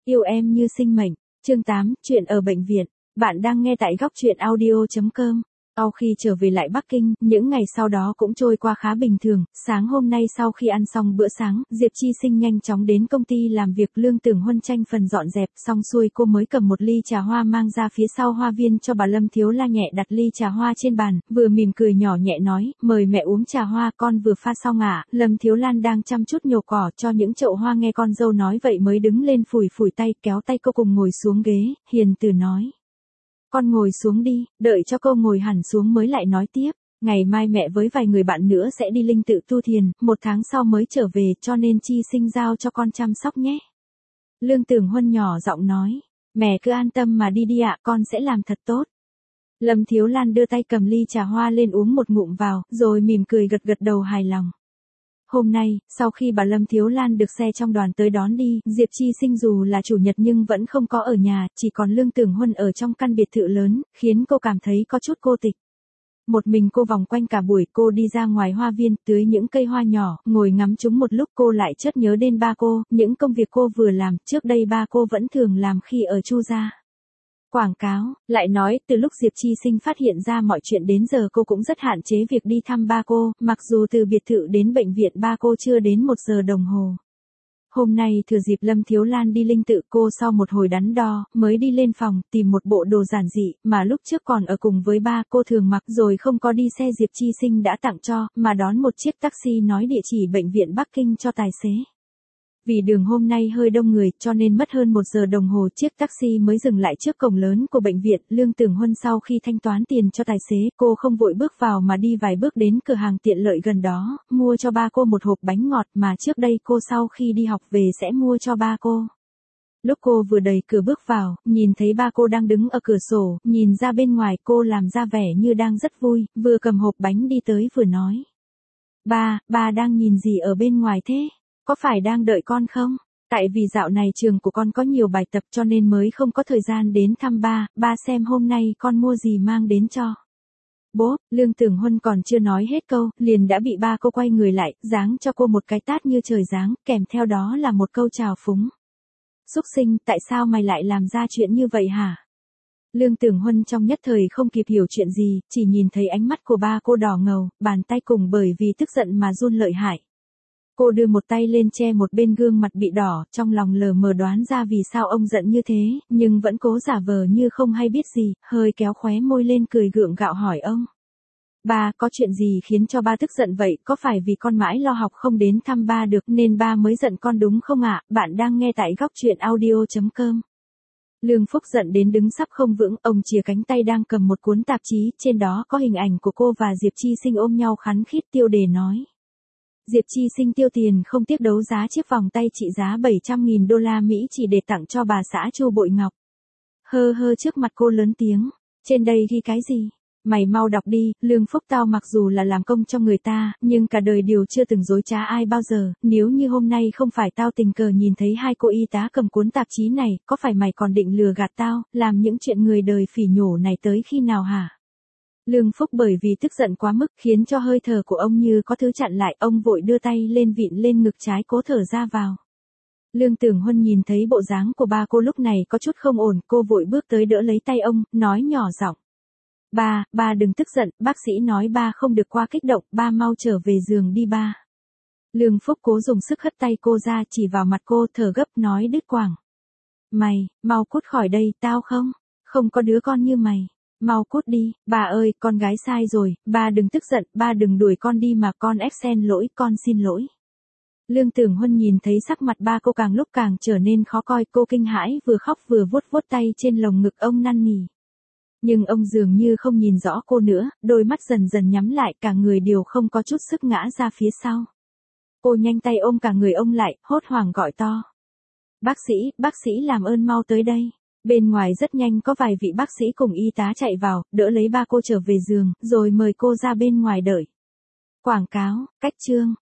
Yêu em như sinh mệnh. Chương 8, chuyện ở bệnh viện. Bạn đang nghe tại góc truyện audio.com. Sau khi trở về lại Bắc Kinh, những ngày sau đó cũng trôi qua khá bình thường. Sáng hôm nay sau khi ăn xong bữa sáng, Diệp Chi Sinh nhanh chóng đến công ty làm việc. Lương Tưởng Huân tranh phần dọn dẹp xong xuôi, cô mới cầm một ly trà hoa mang ra phía sau hoa viên cho bà Lâm Thiếu La, nhẹ đặt ly trà hoa trên bàn, vừa mỉm cười nhỏ nhẹ nói, mời mẹ uống trà hoa, con vừa pha xong ạ. Lâm Thiếu Lan đang chăm chút nhổ cỏ cho những chậu hoa, nghe con dâu nói vậy mới đứng lên phủi phủi tay, kéo tay cô cùng ngồi xuống ghế, hiền từ nói. Con ngồi xuống đi, đợi cho cô ngồi hẳn xuống mới lại nói tiếp. Ngày mai mẹ với vài người bạn nữa sẽ đi Linh Tự tu thiền, 1 tháng sau mới trở về, cho nên Chi Sinh giao cho con chăm sóc nhé. Lương Tưởng Huân nhỏ giọng nói. Mẹ cứ an tâm mà đi đi ạ, con sẽ làm thật tốt. Lâm Thiếu Lan đưa tay cầm ly trà hoa lên uống một ngụm vào, rồi mỉm cười gật gật đầu hài lòng. Hôm nay, sau khi bà Lâm Thiếu Lan được xe trong đoàn tới đón đi, Diệp Chi Sinh dù là chủ nhật nhưng vẫn không có ở nhà, chỉ còn Lương Tưởng Huân ở trong căn biệt thự lớn, khiến cô cảm thấy có chút cô tịch. Một mình cô vòng quanh cả buổi, cô đi ra ngoài hoa viên, tưới những cây hoa nhỏ, ngồi ngắm chúng một lúc, cô lại chợt nhớ đến ba cô, những công việc cô vừa làm, trước đây ba cô vẫn thường làm khi ở Chu gia. Quảng cáo, lại nói, từ lúc Diệp Chi Sinh phát hiện ra mọi chuyện đến giờ cô cũng rất hạn chế việc đi thăm ba cô, mặc dù từ biệt thự đến bệnh viện ba cô chưa đến 1 giờ đồng hồ. Hôm nay thừa dịp Lâm Thiếu Lan đi Linh Tự, cô sau một hồi đắn đo, mới đi lên phòng, tìm một bộ đồ giản dị, mà lúc trước còn ở cùng với ba cô thường mặc, rồi không có đi xe Diệp Chi Sinh đã tặng cho, mà đón một chiếc taxi nói địa chỉ bệnh viện Bắc Kinh cho tài xế. Vì đường hôm nay hơi đông người, cho nên mất hơn 1 giờ đồng hồ chiếc taxi mới dừng lại trước cổng lớn của bệnh viện. Lương Tưởng Huân sau khi thanh toán tiền cho tài xế, cô không vội bước vào mà đi vài bước đến cửa hàng tiện lợi gần đó, mua cho ba cô một hộp bánh ngọt mà trước đây cô sau khi đi học về sẽ mua cho ba cô. Lúc cô vừa đẩy cửa bước vào, nhìn thấy ba cô đang đứng ở cửa sổ, nhìn ra bên ngoài, cô làm ra vẻ như đang rất vui, vừa cầm hộp bánh đi tới vừa nói. Ba đang nhìn gì ở bên ngoài thế? Có phải đang đợi con không? Tại vì dạo này trường của con có nhiều bài tập cho nên mới không có thời gian đến thăm ba xem hôm nay con mua gì mang đến cho. Bố, Lương Tưởng Huân còn chưa nói hết câu, liền đã bị ba cô quay người lại, giáng cho cô một cái tát như trời giáng, kèm theo đó là một câu chào phúng. Súc sinh, tại sao mày lại làm ra chuyện như vậy hả? Lương Tưởng Huân trong nhất thời không kịp hiểu chuyện gì, chỉ nhìn thấy ánh mắt của ba cô đỏ ngầu, bàn tay cùng bởi vì tức giận mà run lợi hại. Cô đưa một tay lên che một bên gương mặt bị đỏ, trong lòng lờ mờ đoán ra vì sao ông giận như thế, nhưng vẫn cố giả vờ như không hay biết gì, hơi kéo khóe môi lên cười gượng gạo hỏi ông. Ba, có chuyện gì khiến cho ba tức giận vậy, có phải vì con mãi lo học không đến thăm ba được nên ba mới giận con đúng không ạ? Bạn đang nghe tại góc truyện audio.com. Lương Phúc giận đến đứng sắp không vững, ông chìa cánh tay đang cầm một cuốn tạp chí, trên đó có hình ảnh của cô và Diệp Chi Sinh ôm nhau khắn khít, tiêu đề nói. Diệp Chi Sinh tiêu tiền không tiếc đấu giá chiếc vòng tay trị giá 700.000 đô la Mỹ chỉ để tặng cho bà xã Chu Bội Ngọc. Hơ trước mặt cô lớn tiếng, trên đây ghi cái gì? Mày mau đọc đi, Lương Phúc, tao mặc dù là làm công cho người ta, nhưng cả đời điều chưa từng dối trá ai bao giờ, nếu như hôm nay không phải tao tình cờ nhìn thấy hai cô y tá cầm cuốn tạp chí này, có phải mày còn định lừa gạt tao, làm những chuyện người đời phỉ nhổ này tới khi nào hả? Lương Phúc bởi vì tức giận quá mức khiến cho hơi thở của ông như có thứ chặn lại, ông vội đưa tay lên vịn lên ngực trái cố thở ra vào. Lương Tưởng Huân nhìn thấy bộ dáng của ba cô lúc này có chút không ổn, cô vội bước tới đỡ lấy tay ông, nói nhỏ giọng. Ba đừng tức giận, bác sĩ nói ba không được quá kích động, ba mau trở về giường đi ba. Lương Phúc cố dùng sức hất tay cô ra, chỉ vào mặt cô, thở gấp nói đứt quãng. Mày, mau cút khỏi đây, tao không có đứa con như mày. Mau cút đi, bà ơi, con gái sai rồi, ba đừng tức giận, ba đừng đuổi con đi mà con xin lỗi, con xin lỗi. Lương Tưởng Huân nhìn thấy sắc mặt ba cô càng lúc càng trở nên khó coi, cô kinh hãi vừa khóc vừa vuốt tay trên lồng ngực ông năn nỉ. Nhưng ông dường như không nhìn rõ cô nữa, đôi mắt dần dần nhắm lại, cả người đều không có chút sức ngã ra phía sau. Cô nhanh tay ôm cả người ông lại, hốt hoảng gọi to. Bác sĩ làm ơn mau tới đây. Bên ngoài rất nhanh có vài vị bác sĩ cùng y tá chạy vào, đỡ lấy ba cô trở về giường, rồi mời cô ra bên ngoài đợi. Quảng cáo, cách chương,